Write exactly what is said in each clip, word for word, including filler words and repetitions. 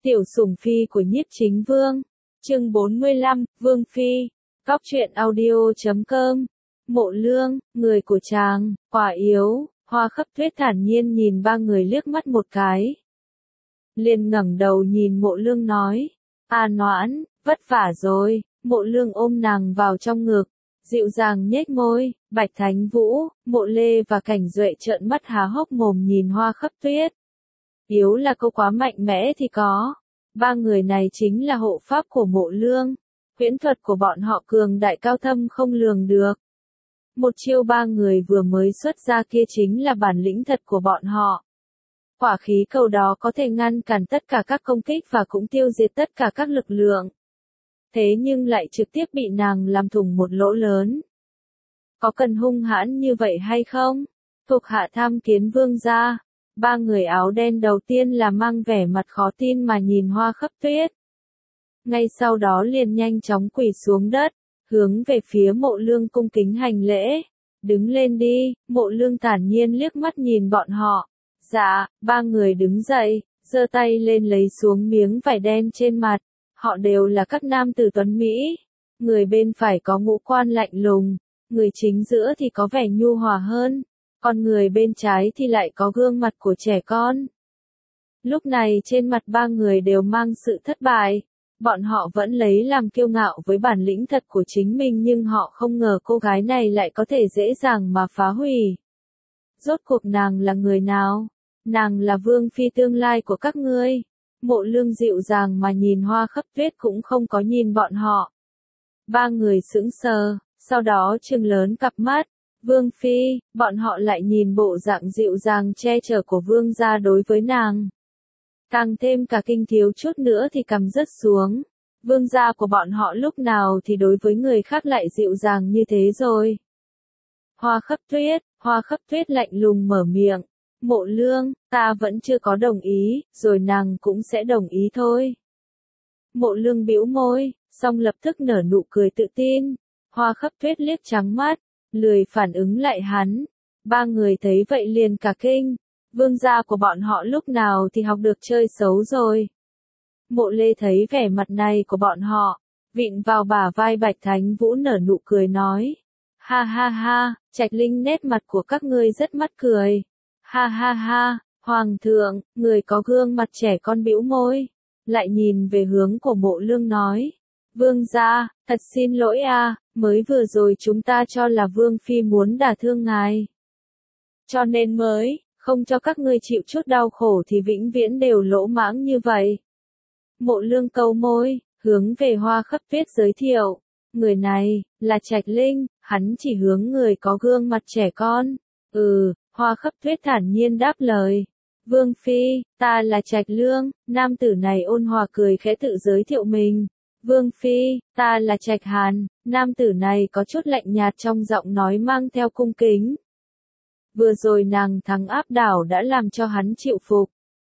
Tiểu sủng phi của Nhiếp Chính Vương. Chương bốn mươi lăm, Vương Phi. Cóc truyện audio chấm com. Mộ Lương, người của chàng, Quả Yếu, Hoa Khắp Tuyết thản nhiên nhìn ba người liếc mắt một cái. Liền ngẩng đầu nhìn Mộ Lương nói, A Noãn, vất vả rồi. Mộ Lương ôm nàng vào trong ngực, dịu dàng nhếch môi. Bạch Thánh Vũ, Mộ Lê và Cảnh Duệ trợn mắt há hốc mồm nhìn Hoa Khắp Tuyết. Yếu là câu quá mạnh mẽ thì có. Ba người này chính là hộ pháp của Mộ Lương. Huyễn thuật của bọn họ cường đại cao thâm không lường được. Một chiêu ba người vừa mới xuất ra kia chính là bản lĩnh thật của bọn họ. Hỏa khí cầu đó có thể ngăn cản tất cả các công kích và cũng tiêu diệt tất cả các lực lượng. Thế nhưng lại trực tiếp bị nàng làm thủng một lỗ lớn. Có cần hung hãn như vậy hay không? Thuộc hạ tham kiến vương gia. Ba người áo đen đầu tiên là mang vẻ mặt khó tin mà nhìn Hoa Khắp Tuyết. Ngay sau đó liền nhanh chóng quỳ xuống đất, hướng về phía Mộ Lương cung kính hành lễ. Đứng lên đi. Mộ Lương thản nhiên liếc mắt nhìn bọn họ. Dạ. Ba người đứng dậy, giơ tay lên lấy xuống miếng vải đen trên mặt. Họ đều là các nam tử tuấn Mỹ. Người bên phải có ngũ quan lạnh lùng, người chính giữa thì có vẻ nhu hòa hơn, còn người bên trái thì lại có gương mặt của trẻ con. Lúc này trên mặt ba người đều mang sự thất bại. Bọn họ vẫn lấy làm kiêu ngạo với bản lĩnh thật của chính mình nhưng họ không ngờ cô gái này lại có thể dễ dàng mà phá hủy. Rốt cuộc nàng là người nào? Nàng là Vương Phi tương lai của các ngươi. Mộ Lương dịu dàng mà nhìn Hoa Khắp Tuyết cũng không có nhìn bọn họ. Ba người sững sờ, sau đó trừng lớn cặp mắt. Vương Phi, bọn họ lại nhìn bộ dạng dịu dàng che chở của vương gia đối với nàng. Càng thêm cả kinh thiếu chút nữa thì cầm rớt xuống. Vương gia của bọn họ lúc nào thì đối với người khác lại dịu dàng như thế rồi. Hoa Khắp Tuyết, Hoa Khắp Tuyết lạnh lùng mở miệng. Mộ Lương, ta vẫn chưa có đồng ý, rồi nàng cũng sẽ đồng ý thôi. Mộ Lương bĩu môi, xong lập tức nở nụ cười tự tin. Hoa Khắp Tuyết liếc trắng mắt, lười phản ứng lại hắn. Ba người thấy vậy liền cả kinh. Vương gia của bọn họ lúc nào thì học được chơi xấu rồi. Mộ Lê thấy vẻ mặt này của bọn họ, vịn vào bả vai Bạch Thánh Vũ nở nụ cười nói. Ha ha ha, Trạch Linh nét mặt của các ngươi rất mắc cười. Ha ha ha, Hoàng thượng, người có gương mặt trẻ con bĩu môi. Lại nhìn về hướng của Mộ Lương nói. Vương gia, thật xin lỗi a, mới vừa rồi chúng ta cho là Vương Phi muốn đả thương ngài. Cho nên mới, không cho các ngươi chịu chút đau khổ thì vĩnh viễn đều lỗ mãng như vậy. Mộ Lương cau môi, hướng về Hoa Khắp Tuyết giới thiệu. Người này, là Trạch Linh, hắn chỉ hướng người có gương mặt trẻ con. Ừ, Hoa Khắp Tuyết thản nhiên đáp lời. Vương Phi, ta là Trạch Lương. Nam tử này ôn hòa cười khẽ tự giới thiệu mình. Vương Phi, ta là Trạch Hàn. Nam tử này có chút lạnh nhạt trong giọng nói mang theo cung kính. Vừa rồi nàng thắng áp đảo đã làm cho hắn chịu phục.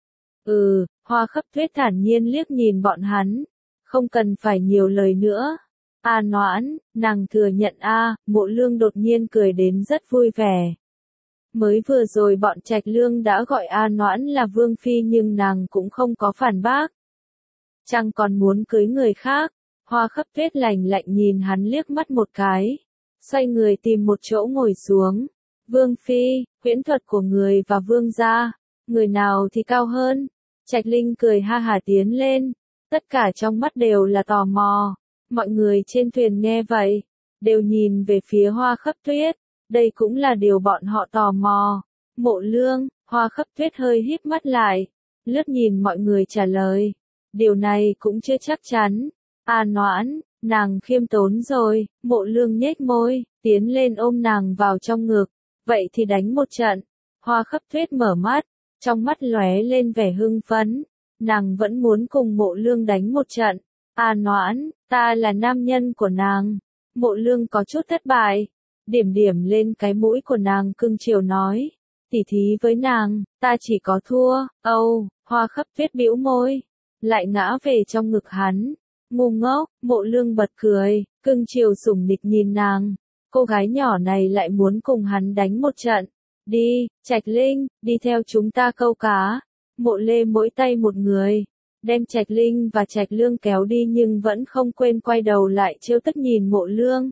Ừ, Hoa Khắp Tuyết thản nhiên liếc nhìn bọn hắn. Không cần phải nhiều lời nữa. A Noãn, nàng thừa nhận a. Mộ Lương đột nhiên cười đến rất vui vẻ. Mới vừa rồi bọn Trạch Lương đã gọi A Noãn là Vương Phi nhưng nàng cũng không có phản bác. Chẳng còn muốn cưới người khác. Hoa Khắp Tuyết lạnh lạnh nhìn hắn liếc mắt một cái. Xoay người tìm một chỗ ngồi xuống. Vương Phi, huyễn thuật của người và vương gia, người nào thì cao hơn? Trạch Linh cười ha hả tiến lên. Tất cả trong mắt đều là tò mò. Mọi người trên thuyền nghe vậy, đều nhìn về phía Hoa Khắp Tuyết. Đây cũng là điều bọn họ tò mò. Mộ Lương, Hoa Khắp Tuyết hơi híp mắt lại, lướt nhìn mọi người trả lời. Điều này cũng chưa chắc chắn. A Noãn, nàng khiêm tốn rồi. Mộ Lương nhếch môi, tiến lên ôm nàng vào trong ngực. Vậy thì đánh một trận. Hoa Khắp Tuyết mở mắt, trong mắt lóe lên vẻ hưng phấn. Nàng vẫn muốn cùng Mộ Lương đánh một trận. A Noãn, ta là nam nhân của nàng. Mộ Lương có chút thất bại. Điểm điểm lên cái mũi của nàng cưng chiều nói. Tỉ thí với nàng, ta chỉ có thua. Âu, oh, Hoa Khắp Tuyết bĩu môi. Lại ngã về trong ngực hắn. Ngu ngốc, Mộ Lương bật cười, cưng chiều sủng nịch nhìn nàng. Cô gái nhỏ này lại muốn cùng hắn đánh một trận. Đi, Trạch Linh, đi theo chúng ta câu cá. Mộ Lê mỗi tay một người. đem Trạch Linh và Trạch Lương kéo đi nhưng vẫn không quên quay đầu lại trêu tức nhìn Mộ Lương.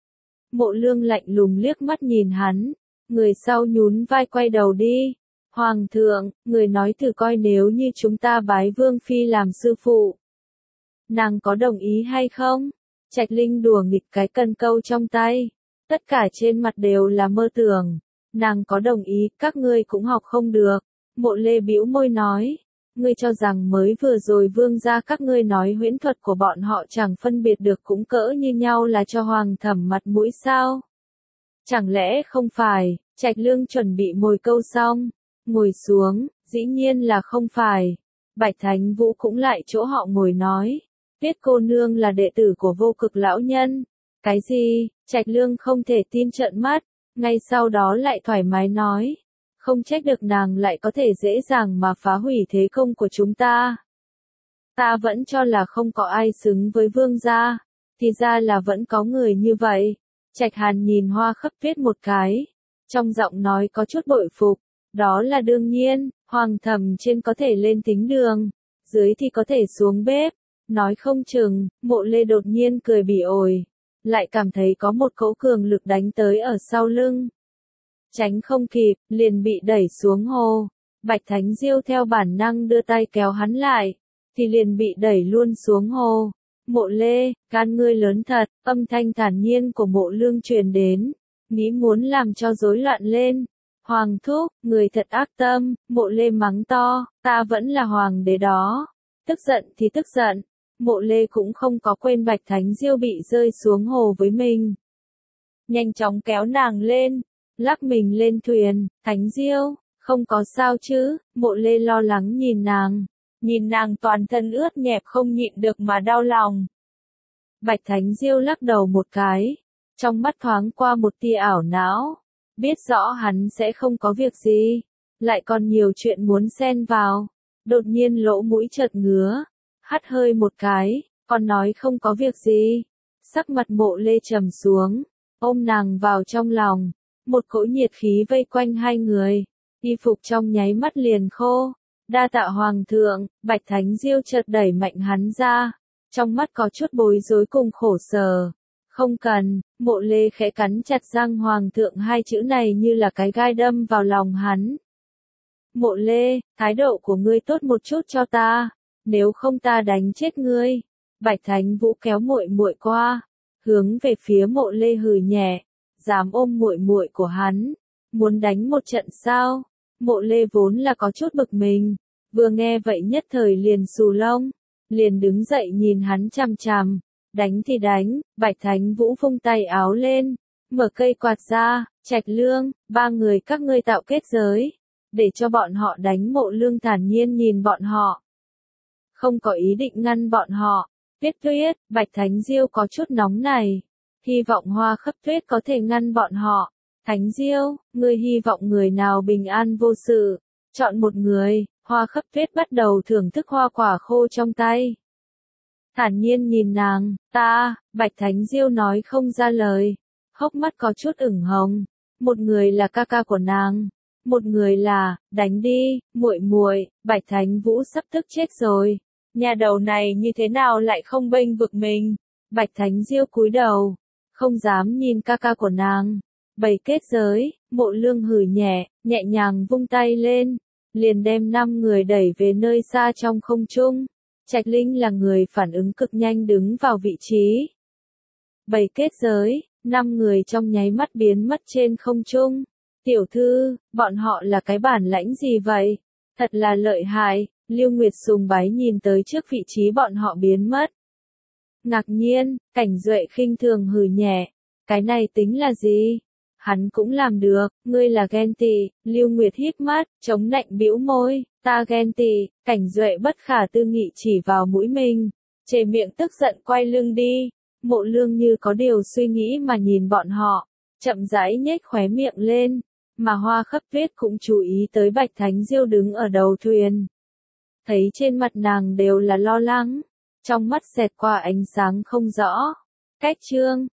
Mộ Lương lạnh lùng liếc mắt nhìn hắn, người sau nhún vai quay đầu đi. Hoàng thượng, người nói thử coi nếu như chúng ta bái Vương Phi làm sư phụ, nàng có đồng ý hay không? Trạch Linh đùa nghịch cái cần câu trong tay, tất cả trên mặt đều là mơ tưởng. Nàng có đồng ý, các ngươi cũng học không được. Mộ Lê bĩu môi nói, ngươi cho rằng mới vừa rồi Vương gia các ngươi nói huyễn thuật của bọn họ chẳng phân biệt được cũng cỡ như nhau là cho Hoàng thẩm mặt mũi sao? Chẳng lẽ không phải? Trạch Lương chuẩn bị mồi câu xong, ngồi xuống, dĩ nhiên là không phải. Bạch Thánh Vũ cũng lại chỗ họ ngồi nói, Tuyết cô nương là đệ tử của Vô Cực lão nhân. Cái gì? Trạch Lương không thể tin trợn mắt, ngay sau đó lại thoải mái nói, không trách được nàng lại có thể dễ dàng mà phá hủy thế công của chúng ta. Ta vẫn cho là không có ai xứng với Vương gia, thì ra là vẫn có người như vậy. Trạch Hàn nhìn Hoa Khấp Tuyết một cái, trong giọng nói có chút bội phục, đó là đương nhiên, Hoàng thẩm trên có thể lên thính đường, dưới thì có thể xuống bếp. Nói không chừng, Mộ Lê đột nhiên cười bỉ ổi, lại cảm thấy có một cỗ cường lực đánh tới ở sau lưng. Tránh không kịp, liền bị đẩy xuống hồ. Bạch Thánh Diêu theo bản năng đưa tay kéo hắn lại, thì liền bị đẩy luôn xuống hồ. Mộ Lê, can ngươi lớn thật, âm thanh thản nhiên của Mộ Lương truyền đến, nghĩ muốn làm cho rối loạn lên. Hoàng thúc, người thật ác tâm. Mộ Lê mắng to, ta vẫn là hoàng đế đó. Tức giận thì tức giận. Mộ Lê cũng không có quên Bạch Thánh Diêu bị rơi xuống hồ với mình. Nhanh chóng kéo nàng lên, lắc mình lên thuyền. Thánh Diêu, không có sao chứ? Mộ Lê lo lắng nhìn nàng, nhìn nàng toàn thân ướt nhẹp không nhịn được mà đau lòng. Bạch Thánh Diêu lắc đầu một cái, trong mắt thoáng qua một tia ảo não, biết rõ hắn sẽ không có việc gì, lại còn nhiều chuyện muốn xen vào. Đột nhiên lỗ mũi chợt ngứa, hắt hơi một cái, còn nói không có việc gì. Sắc mặt Mộ Lê trầm xuống, ôm nàng vào trong lòng, một cỗ nhiệt khí vây quanh hai người, y phục trong nháy mắt liền khô. Đa tạ Hoàng thượng. Bạch Thánh Diêu chợt đẩy mạnh hắn ra, trong mắt có chút bối rối cùng khổ sở. Không cần. Mộ Lê khẽ cắn chặt răng, Hoàng thượng hai chữ này như là cái gai đâm vào lòng hắn. Mộ Lê, thái độ của ngươi tốt một chút cho ta, nếu không ta đánh chết ngươi. Bạch Thánh Vũ kéo muội muội qua, hướng về phía Mộ Lê hừ nhẹ, dám ôm muội muội của hắn, muốn đánh một trận sao? Mộ Lê vốn là có chút bực mình, vừa nghe vậy nhất thời liền xù lông, liền đứng dậy nhìn hắn chằm chằm, đánh thì đánh. Bạch Thánh Vũ vung tay áo lên, mở cây quạt ra, Trạch Lương, ba người các ngươi tạo kết giới, để cho bọn họ đánh. Mộ Lương thản nhiên nhìn bọn họ, không có ý định ngăn bọn họ. Tuyết Tuyết, Bạch Thánh Diêu có chút nóng này, hy vọng Hoa Khấp Tuyết có thể ngăn bọn họ. Thánh Diêu, ngươi hy vọng người nào bình an vô sự, chọn một người. Hoa Khấp Tuyết bắt đầu thưởng thức hoa quả khô trong tay, thản nhiên nhìn nàng. Ta. Bạch Thánh Diêu nói không ra lời, hốc mắt có chút ửng hồng. Một người là ca ca của nàng, một người là, đánh đi, muội muội. Bạch Thánh Vũ sắp tức chết rồi, nhà đầu này như thế nào lại không bênh vực mình. Bạch Thánh Diêu cúi đầu, không dám nhìn ca ca của nàng. Bày kết giới. Mộ Lương hừ nhẹ, nhẹ nhàng vung tay lên, liền đem năm người đẩy về nơi xa trong không trung. Trạch Linh là người phản ứng cực nhanh đứng vào vị trí. Bày kết giới, năm người trong nháy mắt biến mất trên không trung. Tiểu thư, bọn họ là cái bản lãnh gì vậy? Thật là lợi hại. Lưu Nguyệt sùng bái nhìn tới trước vị trí bọn họ biến mất. Ngạc nhiên. Cảnh Duệ khinh thường hừ nhẹ, cái này tính là gì? Hắn cũng làm được. Ngươi là ghen tị. Lưu Nguyệt híp mắt, chống nạnh bĩu môi, ta ghen tị. Cảnh Duệ bất khả tư nghị chỉ vào mũi mình, chề miệng tức giận quay lưng đi. Mộ Lương như có điều suy nghĩ mà nhìn bọn họ, chậm rãi nhếch khóe miệng lên, mà Hoa Khấp Tuyết cũng chú ý tới Bạch Thánh Diêu đứng ở đầu thuyền. Thấy trên mặt nàng đều là lo lắng, trong mắt xẹt qua ánh sáng không rõ. Cách chương